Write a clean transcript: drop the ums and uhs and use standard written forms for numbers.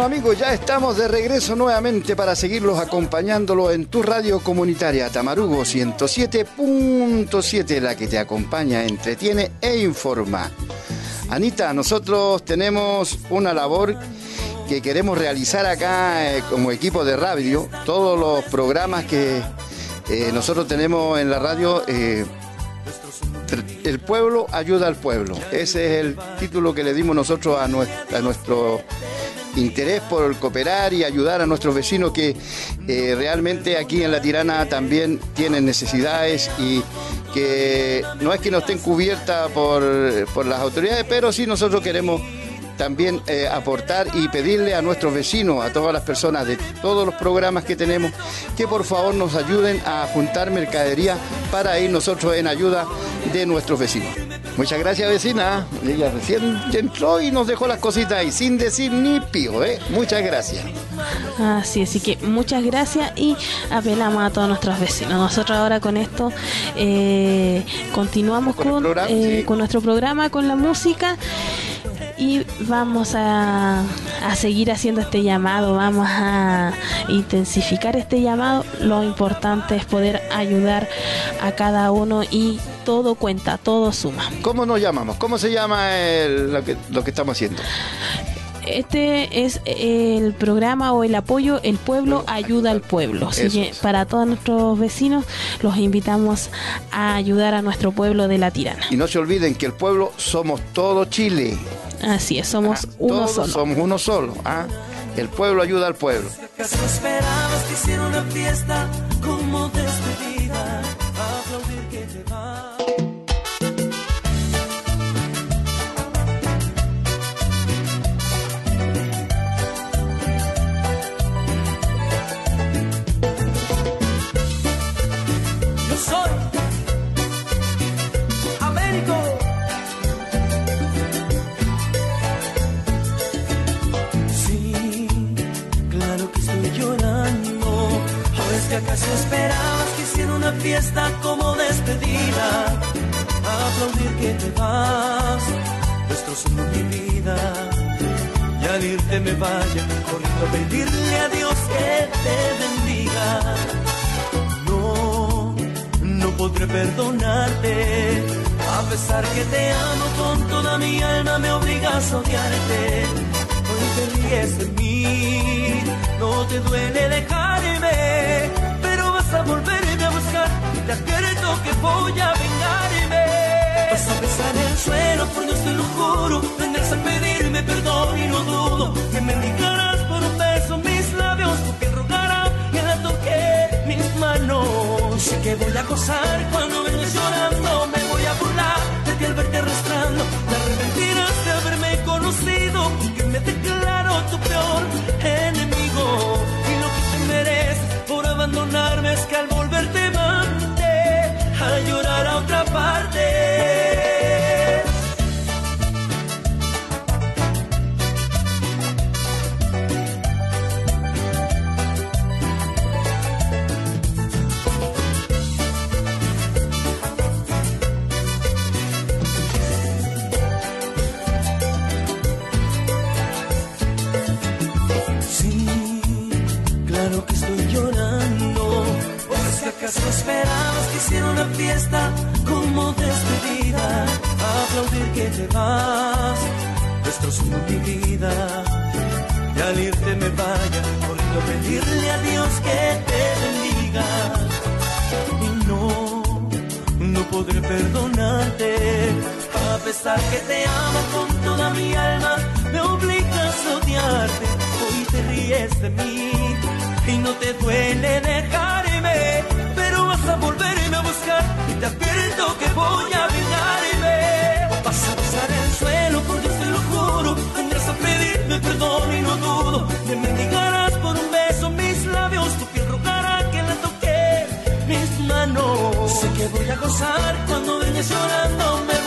Bueno amigos, ya estamos de regreso nuevamente para seguirlos acompañándolo en tu radio comunitaria Tamarugo 107.7, la que te acompaña, entretiene e informa. Anita, nosotros tenemos una labor que queremos realizar acá como equipo de radio. Todos los programas que nosotros tenemos en la radio, el pueblo ayuda al pueblo. Ese es el título que le dimos nosotros a nuestro interés por cooperar y ayudar a nuestros vecinos que realmente aquí en La Tirana también tienen necesidades y que no es que no estén cubiertas por las autoridades, pero sí nosotros queremos también aportar y pedirle a nuestros vecinos, a todas las personas de todos los programas que tenemos, que por favor nos ayuden a juntar mercadería para ir nosotros en ayuda de nuestros vecinos. Muchas gracias, vecina. Ella recién entró y nos dejó las cositas ahí, sin decir ni pío, ¿eh? Muchas gracias. Así que muchas gracias y apelamos a todos nuestros vecinos. Nosotros ahora con esto continuamos con nuestro programa, con la música. Y vamos a seguir haciendo este llamado, vamos a intensificar este llamado. Lo importante es poder ayudar a cada uno y todo cuenta, todo suma. ¿Cómo nos llamamos? ¿Cómo se llama lo que estamos haciendo? Este es el programa o el apoyo El Pueblo Ayuda al Pueblo. Así que para todos nuestros vecinos los invitamos a ayudar a nuestro pueblo de La Tirana. Y no se olviden que el pueblo somos todo Chile. Así es, somos uno solo. Somos uno solo. El pueblo ayuda al pueblo. ¿Acaso esperabas que hiciera una fiesta como despedida? Aplaudir que te va. Yo soy Américo. ¿Acaso esperabas que hiciera una fiesta como despedida? Aplaudir que te vas, destrozando mi vida. Y al irte me vaya corriendo a pedirle a Dios que te bendiga. No podré perdonarte, a pesar que te amo con toda mi alma, me obligas a odiarte. Hoy te ríes de mí, no te duele dejarme, pero vas a volverme a buscar y te advierto que voy a vengarme. Vas a besar el suelo, por Dios te lo juro, vendrás a pedirme perdón y no dudo que me indicarás por un beso mis labios, tu piel rogará que la toque mis manos. Sé que voy a gozar cuando vengas llorando, me voy a burlar de ti al verte arrastrando, te arrepentirás de haberme conocido, que me declaro tu peor enemigo. Y lo que te mereces por abandonarme es que al volver te mande a llorar a otra parte. ¿Acaso esperabas que hiciera una fiesta como despedida? Aplaudir que te vas, destrozando mi vida. Y al irte me vaya corriendo a pedirle a Dios que te bendiga. Y no podré perdonarte, a pesar que te amo con toda mi alma, me obligas a odiarte. Hoy te ríes de mí y no te duele dejarme, pero vas a volverme a buscar y te advierto que voy a vengarme. Vas a besar el suelo, por Dios te lo juro, vendrás a pedirme perdón y no dudo me mendigarás por un beso mis labios, tu piel rogará que la toque mis manos. Sé que voy a gozar cuando vengas llorando, me